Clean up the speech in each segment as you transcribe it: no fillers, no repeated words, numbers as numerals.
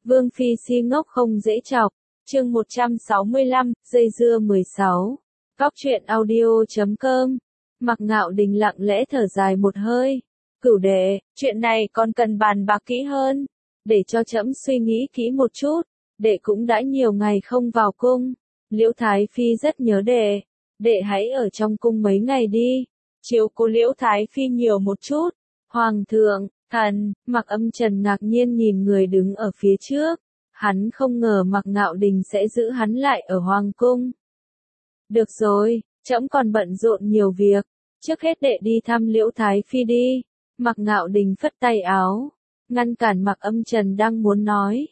Vương Phi si ngốc không dễ chọc, chương 165, dây dưa 16. Góc truyện audio.com. Mạc Ngạo Đình lặng lẽ thở dài một hơi. Cửu đệ, chuyện này còn cần bàn bạc kỹ hơn, để cho trẫm suy nghĩ kỹ một chút. Đệ cũng đã nhiều ngày không vào cung, Liễu Thái Phi rất nhớ đệ. Đệ hãy ở trong cung mấy ngày đi, chiếu cố Liễu Thái Phi nhiều một chút. Hoàng thượng, thần, Mạc Âm Trần ngạc nhiên nhìn người đứng ở phía trước. Hắn không ngờ Mạc Ngạo Đình sẽ giữ hắn lại ở Hoàng cung. Được rồi, trẫm còn bận rộn nhiều việc, trước hết đệ đi thăm Liễu Thái Phi đi. Mạc Ngạo Đình phất tay áo, ngăn cản Mạc Âm Trần đang muốn nói.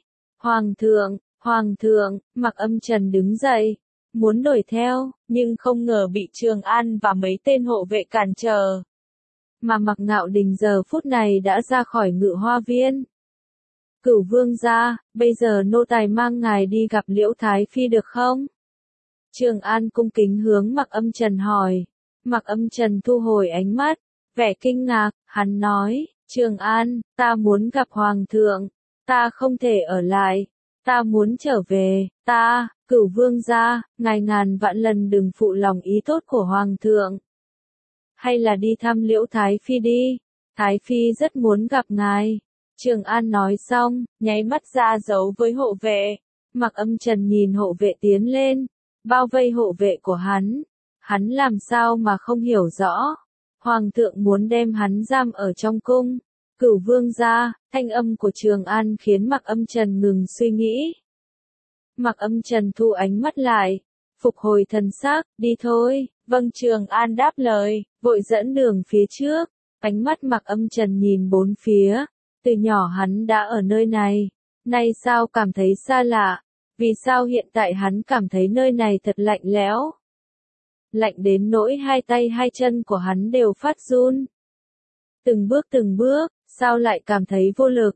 Hoàng thượng, Mạc Âm Trần đứng dậy, muốn đuổi theo, nhưng không ngờ bị Trường An và mấy tên hộ vệ cản trở. Mà Mạc Ngạo Đình giờ phút này đã ra khỏi Ngự Hoa Viên. Cửu vương gia, bây giờ nô tài mang ngài đi gặp Liễu Thái Phi được không? Trường An cung kính hướng Mạc Âm Trần hỏi. Mạc Âm Trần thu hồi ánh mắt, vẻ kinh ngạc, hắn nói, Trường An, ta muốn gặp Hoàng thượng, ta không thể ở lại, ta muốn trở về, Cửu vương gia, ngài ngàn vạn lần đừng phụ lòng ý tốt của Hoàng thượng. Hay là đi thăm Liễu Thái Phi đi, Thái Phi rất muốn gặp ngài. Trường An nói xong, nháy mắt ra dấu với hộ vệ. Mạc Âm Trần nhìn hộ vệ tiến lên, bao vây hộ vệ của hắn làm sao mà không hiểu rõ. Hoàng thượng muốn đem hắn giam ở trong cung. Cửu vương gia, thanh âm của Trường An khiến Mạc Âm Trần ngừng suy nghĩ. Mạc Âm Trần thu ánh mắt lại, phục hồi thần sắc, đi thôi. Vâng, Trường An đáp lời, vội dẫn đường phía trước. Ánh mắt Mạc Âm Trần nhìn bốn phía, từ nhỏ hắn đã ở nơi này, nay sao cảm thấy xa lạ, vì sao hiện tại hắn cảm thấy nơi này thật lạnh lẽo. Lạnh đến nỗi hai tay hai chân của hắn đều phát run. Từng bước, sao lại cảm thấy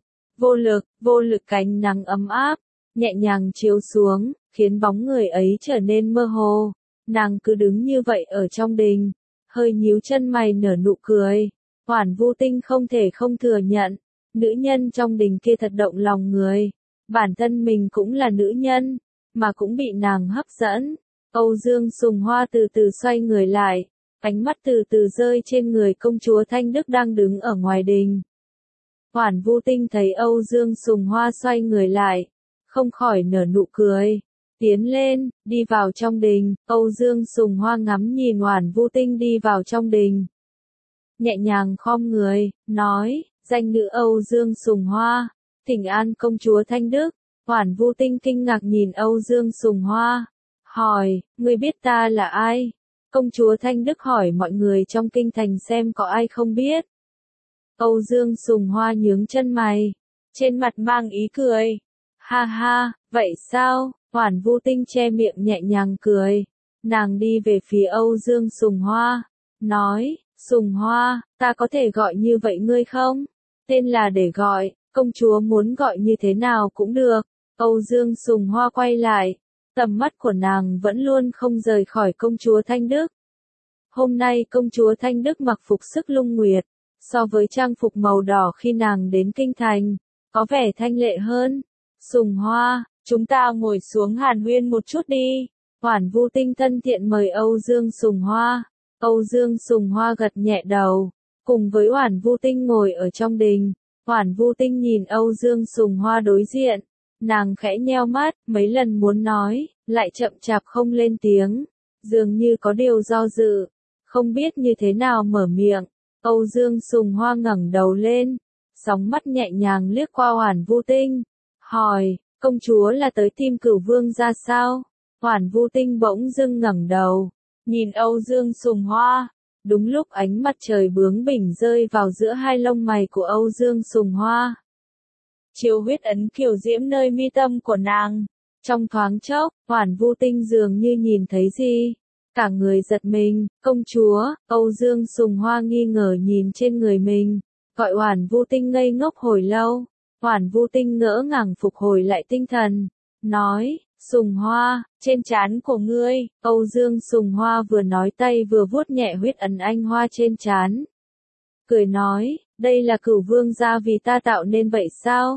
vô lực cánh nắng ấm áp, nhẹ nhàng chiếu xuống, khiến bóng người ấy trở nên mơ hồ. Nàng cứ đứng như vậy ở trong đình, hơi nhíu chân mày nở nụ cười. Hoản Vu Tinh không thể không thừa nhận, nữ nhân trong đình kia thật động lòng người. Bản thân mình cũng là nữ nhân, mà cũng bị nàng hấp dẫn. Âu Dương Sùng Hoa từ từ xoay người lại, ánh mắt từ từ rơi trên người công chúa Thanh Đức đang đứng ở ngoài đình. Hoản Vu Tinh thấy Âu Dương Sùng Hoa xoay người lại, không khỏi nở nụ cười. Tiến lên, đi vào trong đình. Âu Dương Sùng Hoa ngắm nhìn Hoản Vu Tinh đi vào trong đình, nhẹ nhàng khom người, nói, danh nữ Âu Dương Sùng Hoa, thỉnh an công chúa Thanh Đức. Hoản Vu Tinh kinh ngạc nhìn Âu Dương Sùng Hoa, hỏi, ngươi biết ta là ai? Công chúa Thanh Đức hỏi mọi người trong kinh thành xem có ai không biết. Âu Dương Sùng Hoa nhướng chân mày, trên mặt mang ý cười. Ha ha, vậy sao? Hoản Vu Tinh che miệng nhẹ nhàng cười. Nàng đi về phía Âu Dương Sùng Hoa, nói, Sùng Hoa, ta có thể gọi như vậy ngươi không? Tên là để gọi, công chúa muốn gọi như thế nào cũng được. Âu Dương Sùng Hoa quay lại, tầm mắt của nàng vẫn luôn không rời khỏi công chúa Thanh Đức. Hôm nay công chúa Thanh Đức mặc phục sức lung nguyệt, so với trang phục màu đỏ khi nàng đến kinh thành, có vẻ thanh lệ hơn. Sùng Hoa, chúng ta ngồi xuống hàn huyên một chút đi. Hoản Vu Tinh thân thiện mời Âu Dương Sùng Hoa. Âu Dương Sùng Hoa gật nhẹ đầu, cùng với Hoản Vu Tinh ngồi ở trong đình. Hoản Vu Tinh nhìn Âu Dương Sùng Hoa đối diện, nàng khẽ nheo mắt, mấy lần muốn nói, lại chậm chạp không lên tiếng, dường như có điều do dự, không biết như thế nào mở miệng. Âu Dương Sùng Hoa ngẩng đầu lên, sóng mắt nhẹ nhàng liếc qua Hoản Vu Tinh, hỏi, công chúa là tới tìm Cửu vương gia sao? Hoản Vu Tinh bỗng dưng ngẩng đầu, nhìn Âu Dương Sùng Hoa. Đúng lúc ánh mặt trời bướng bỉnh rơi vào giữa hai lông mày của Âu Dương Sùng Hoa, chiếu huyết ấn kiều diễm nơi mi tâm của nàng. Trong thoáng chốc, Hoản Vu Tinh dường như nhìn thấy gì, cả người giật mình. Công chúa, Âu Dương Sùng Hoa nghi ngờ nhìn trên người mình, gọi Hoản Vu Tinh ngây ngốc hồi lâu. Hoản Vu Tinh ngỡ ngàng phục hồi lại tinh thần, nói, Sùng Hoa, trên trán của ngươi. Âu Dương Sùng Hoa vừa nói tay vừa vuốt nhẹ huyết ấn anh hoa trên trán, cười nói, đây là Cửu vương gia vì ta tạo nên vậy sao?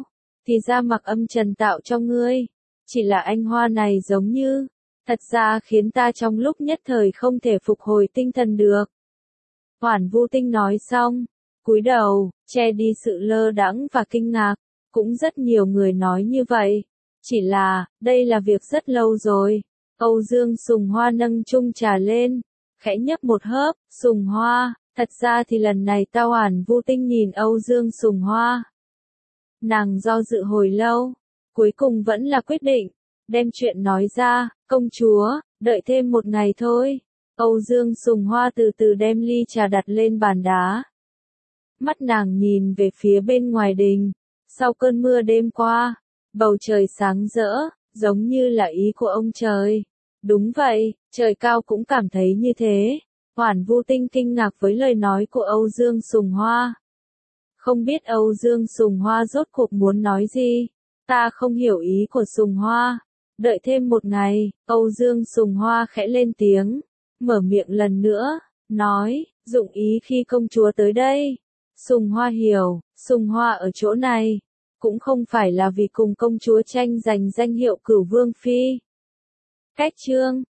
thì ra Mặc Âm Trần tạo cho ngươi. Chỉ là anh hoa này giống như, thật ra khiến ta trong lúc nhất thời không thể phục hồi tinh thần được. Hoản Vu Tinh nói xong, cúi đầu, che đi sự lơ đãng và kinh ngạc. Cũng rất nhiều người nói như vậy. Chỉ là, đây là việc rất lâu rồi. Âu Dương Sùng Hoa nâng chung trà lên, khẽ nhấp một hớp. Sùng Hoa, thật ra thì lần này ta Hoản Vu Tinh nhìn Âu Dương Sùng Hoa. Nàng do dự hồi lâu, cuối cùng vẫn là quyết định, đem chuyện nói ra. Công chúa, đợi thêm một ngày thôi. Âu Dương Sùng Hoa từ từ đem ly trà đặt lên bàn đá. Mắt nàng nhìn về phía bên ngoài đình. Sau cơn mưa đêm qua, bầu trời sáng rỡ, giống như là ý của ông trời. Đúng vậy, trời cao cũng cảm thấy như thế. Hoản Vu Tinh kinh ngạc với lời nói của Âu Dương Sùng Hoa. Không biết Âu Dương Sùng Hoa rốt cuộc muốn nói gì. Ta không hiểu ý của Sùng Hoa. Đợi thêm một ngày, Âu Dương Sùng Hoa khẽ lên tiếng, mở miệng lần nữa, nói, dụng ý khi công chúa tới đây. Sùng Hoa hiểu, Sùng Hoa ở chỗ này, cũng không phải là vì cùng công chúa tranh giành danh hiệu Cửu Vương Phi. Cách chương